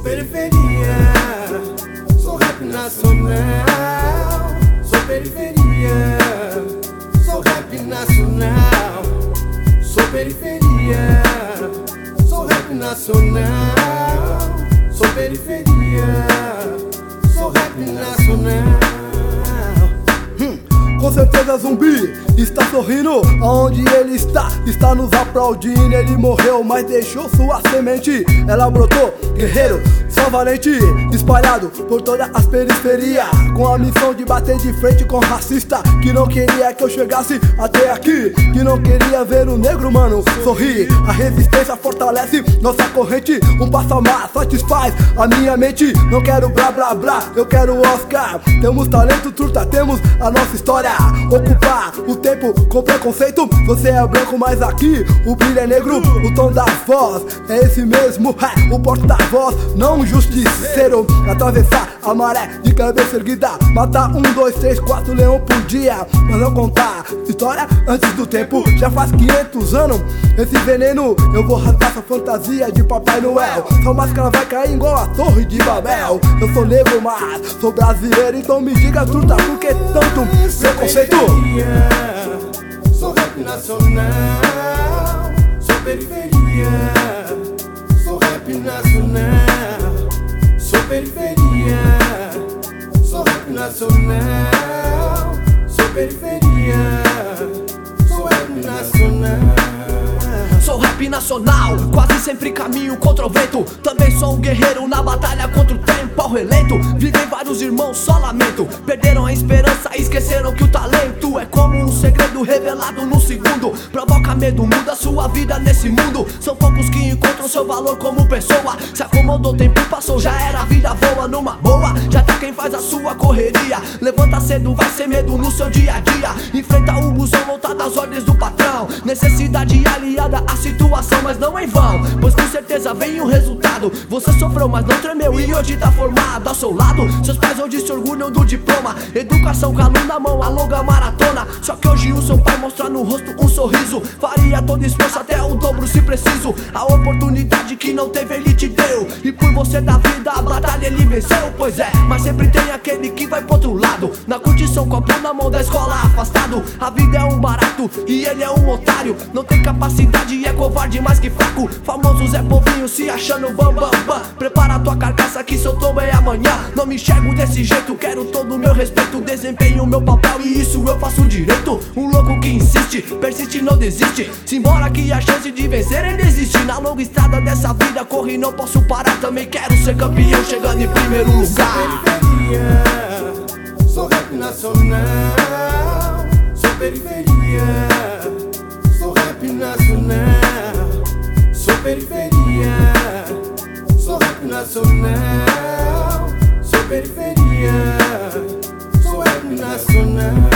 periferia, sou rap nacional. Sou periferia, sou rap nacional. Sou periferia, sou rap nacional. Sou periferia, sou rap nacional. Com certeza Zumbi está sorrindo, aonde ele está nos aplaudindo. Ele morreu, mas deixou sua semente. Ela brotou, guerreiro, só valente, espalhado por todas as periferias, com a missão de bater de frente com racista, que não queria que eu chegasse até aqui, que não queria ver o negro, mano, sorrir. A resistência fortalece nossa corrente, um passo a mais satisfaz a minha mente. Não quero blá blá blá, eu quero Oscar. Temos talento, truta, temos a nossa história. Ocupar o tempo com preconceito. Você é branco, mas aqui o brilho é negro. O tom da voz é esse mesmo, o porta-voz, não um justiceiro. Atravessar a maré de cabeça erguida, matar 1, 2, 3, 4 leão por dia, mas não contar história antes do tempo. Já faz 500 anos esse veneno. Eu vou rasgar essa fantasia de Papai Noel. Sua máscara vai cair igual a Torre de Babel. Eu sou negro, mas sou brasileiro, então me diga, truta, por que tanto preconceito? Sou rap nacional. Sou periferia, sou rap nacional. Sou periferia, sou rap nacional. Sou periferia, sou rap nacional. Sou rap nacional, quase sempre caminho contra o vento. Também sou um guerreiro na batalha contra o tempo ao relento. Vivem vários irmãos, só lamento. Perderam a esperança e esqueceram que o talento é como um segredo revelado num segundo. Provoca medo, muda sua vida nesse mundo. São poucos que encontram seu valor como pessoa. Se acomodou, o tempo passou, já era, a vida voa numa boa. Já tá quem faz a sua correria. Levanta cedo, vai sem medo no seu dia a dia. Enfrenta o busão, volta das ordens do patrão. Necessidade aliada à situação, mas não em vão, pois com certeza vem o resultado. Você sofreu, mas não tremeu e hoje tá formado ao seu lado. Seus pais hoje se orgulham do diploma. Educação, calor na mão, a longa maratona. Só que hoje o seu pai mostra no rosto um sorriso. Faria todo esforço, até o dobro se preciso. A oportunidade que não teve ele te deu, e por você da vida a batalha ele venceu. Pois é, mas sempre tem aquele que vai pro outro lado. Na curtição, copo na mão da escola afastado. A vida é um barato e ele é um otário. Não tem capacidade e é covarde mais que fraco. Famoso Zé Povinho se achando bam bam bam. Prepara tua carcaça que seu tombo é amanhã. Não me enxergo desse jeito, quero todo o meu respeito. Desempenho meu papel e isso eu faço direito. Um louco que insiste, persiste, não desiste. Simbora que a chance de vencer ainda existe. Na longa estrada dessa vida corri, não posso parar. Também quero ser campeão, chegando em primeiro lugar. Sou periferia, sou rap nacional. Sou periferia, sou rap nacional. Sou periferia, sou rap nacional. Sou periferia, sou rap nacional.